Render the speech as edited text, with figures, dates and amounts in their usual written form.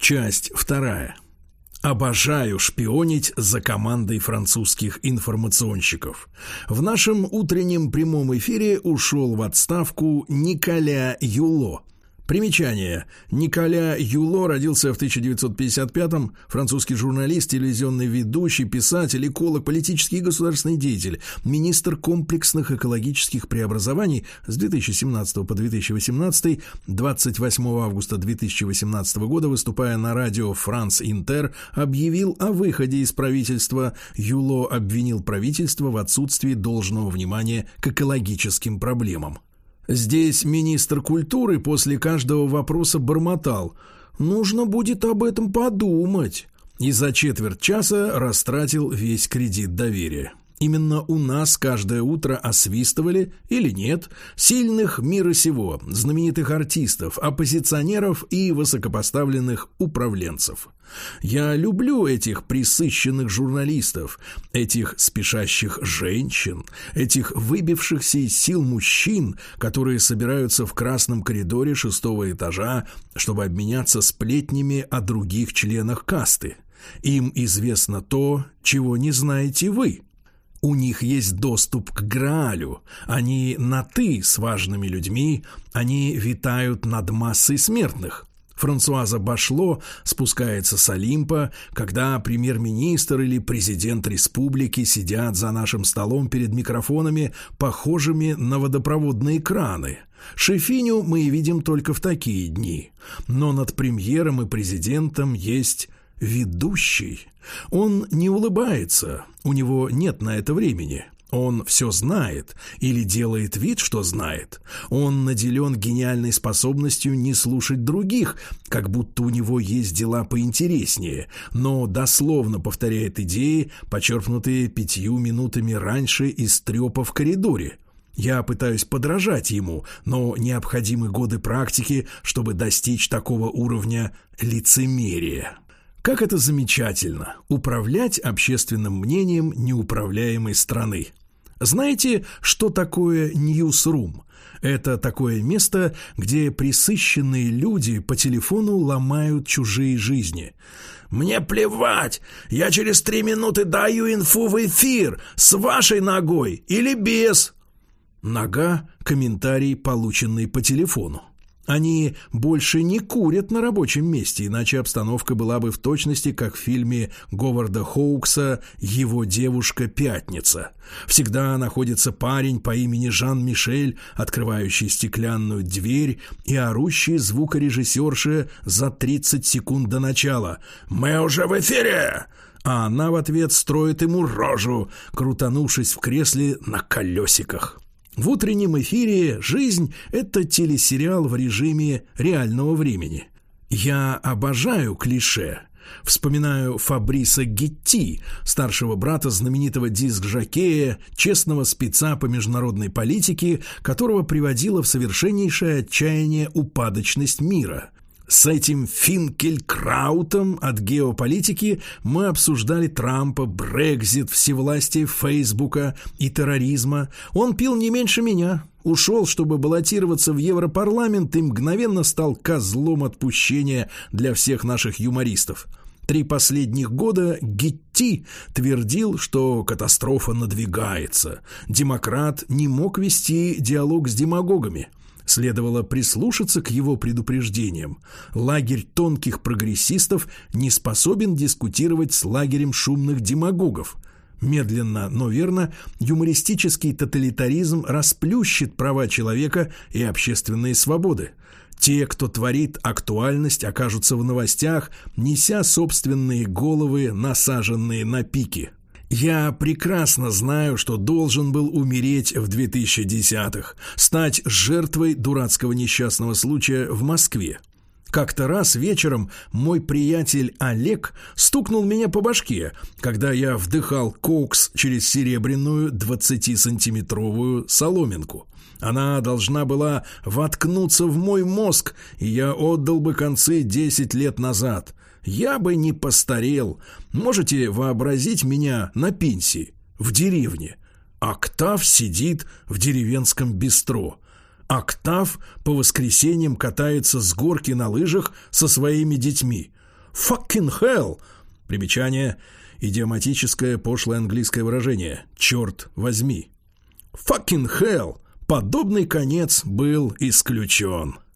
Часть 2. Обожаю шпионить за командой французских информационщиков. В нашем утреннем прямом эфире ушел в отставку Николя Юло. Примечание. Николя Юло родился в 1955-м, французский журналист, телевизионный ведущий, писатель, эколог, политический и государственный деятель, министр комплексных экологических преобразований с 2017 по 2018, 28 августа 2018 года, выступая на радио «Франс Интер», объявил о выходе из правительства. Юло обвинил правительство в отсутствии должного внимания к экологическим проблемам. Здесь министр культуры после каждого вопроса бормотал: «Нужно будет об этом подумать», и за четверть часа растратил весь кредит доверия. Именно у нас каждое утро освистывали, или нет, сильных мира сего, знаменитых артистов, оппозиционеров и высокопоставленных управленцев. Я люблю этих пресыщенных журналистов, этих спешащих женщин, этих выбившихся из сил мужчин, которые собираются в красном коридоре 6-го этажа, чтобы обменяться сплетнями о других членах касты. Им известно то, чего не знаете вы. У них есть доступ к Граалю, они на «ты» с важными людьми, они витают над массой смертных. Франсуаза Башло спускается с Олимпа, когда премьер-министр или президент республики сидят за нашим столом перед микрофонами, похожими на водопроводные краны. Шефиню мы видим только в такие дни, но над премьером и президентом есть ведущий. Он не улыбается, у него нет на это времени. Он все знает или делает вид, что знает. Он наделен гениальной способностью не слушать других, как будто у него есть дела поинтереснее, но дословно повторяет идеи, почерпнутые 5 минутами раньше из трепа в коридоре. Я пытаюсь подражать ему, но необходимы годы практики, чтобы достичь такого уровня лицемерия. Как это замечательно – управлять общественным мнением неуправляемой страны. Знаете, что такое ньюсрум? Это такое место, где пресыщенные люди по телефону ломают чужие жизни. «Мне плевать, я через 3 минуты даю инфу в эфир, с вашей ногой или без». Нога – комментарий, полученный по телефону. Они больше не курят на рабочем месте, иначе обстановка была бы в точности, как в фильме Говарда Хоукса «Его девушка Пятница». Всегда находится парень по имени Жан-Мишель, открывающий стеклянную дверь и орущий звукорежиссерша за 30 секунд до начала: «Мы уже в эфире!» А она в ответ строит ему рожу, крутанувшись в кресле на колесиках. В утреннем эфире «Жизнь» — это телесериал в режиме реального времени. Я обожаю клише. Вспоминаю Фабриса Гетти, старшего брата знаменитого диск-жокея, честного спеца по международной политике, которого приводила в совершеннейшее отчаяние упадочность мира. С этим Финкелькраутом от геополитики мы обсуждали Трампа, Брексит, всевластие Фейсбука и терроризма. Он пил не меньше меня, ушел, чтобы баллотироваться в Европарламент, и мгновенно стал козлом отпущения для всех наших юмористов. 3 последних года Гетти твердил, что катастрофа надвигается. Демократ не мог вести диалог с демагогами. Следовало прислушаться к его предупреждениям. Лагерь тонких прогрессистов не способен дискутировать с лагерем шумных демагогов. Медленно, но верно, юмористический тоталитаризм расплющит права человека и общественные свободы. Те, кто творит актуальность, окажутся в новостях, неся собственные головы, насаженные на пики. Я прекрасно знаю, что должен был умереть в 2010-х, стать жертвой дурацкого несчастного случая в Москве. Как-то раз вечером мой приятель Олег стукнул меня по башке, когда я вдыхал кокс через серебряную 20-сантиметровую соломинку. Она должна была воткнуться в мой мозг, и я отдал бы концы 10 лет назад. Я бы не постарел. Можете вообразить меня на пенсии, в деревне. Октав сидит в деревенском бистро. Октав по воскресеньям катается с горки на лыжах со своими детьми. «Fucking hell». Примечание. Идиоматическое пошлое английское выражение «черт возьми». «Fucking hell». Подобный конец был исключен.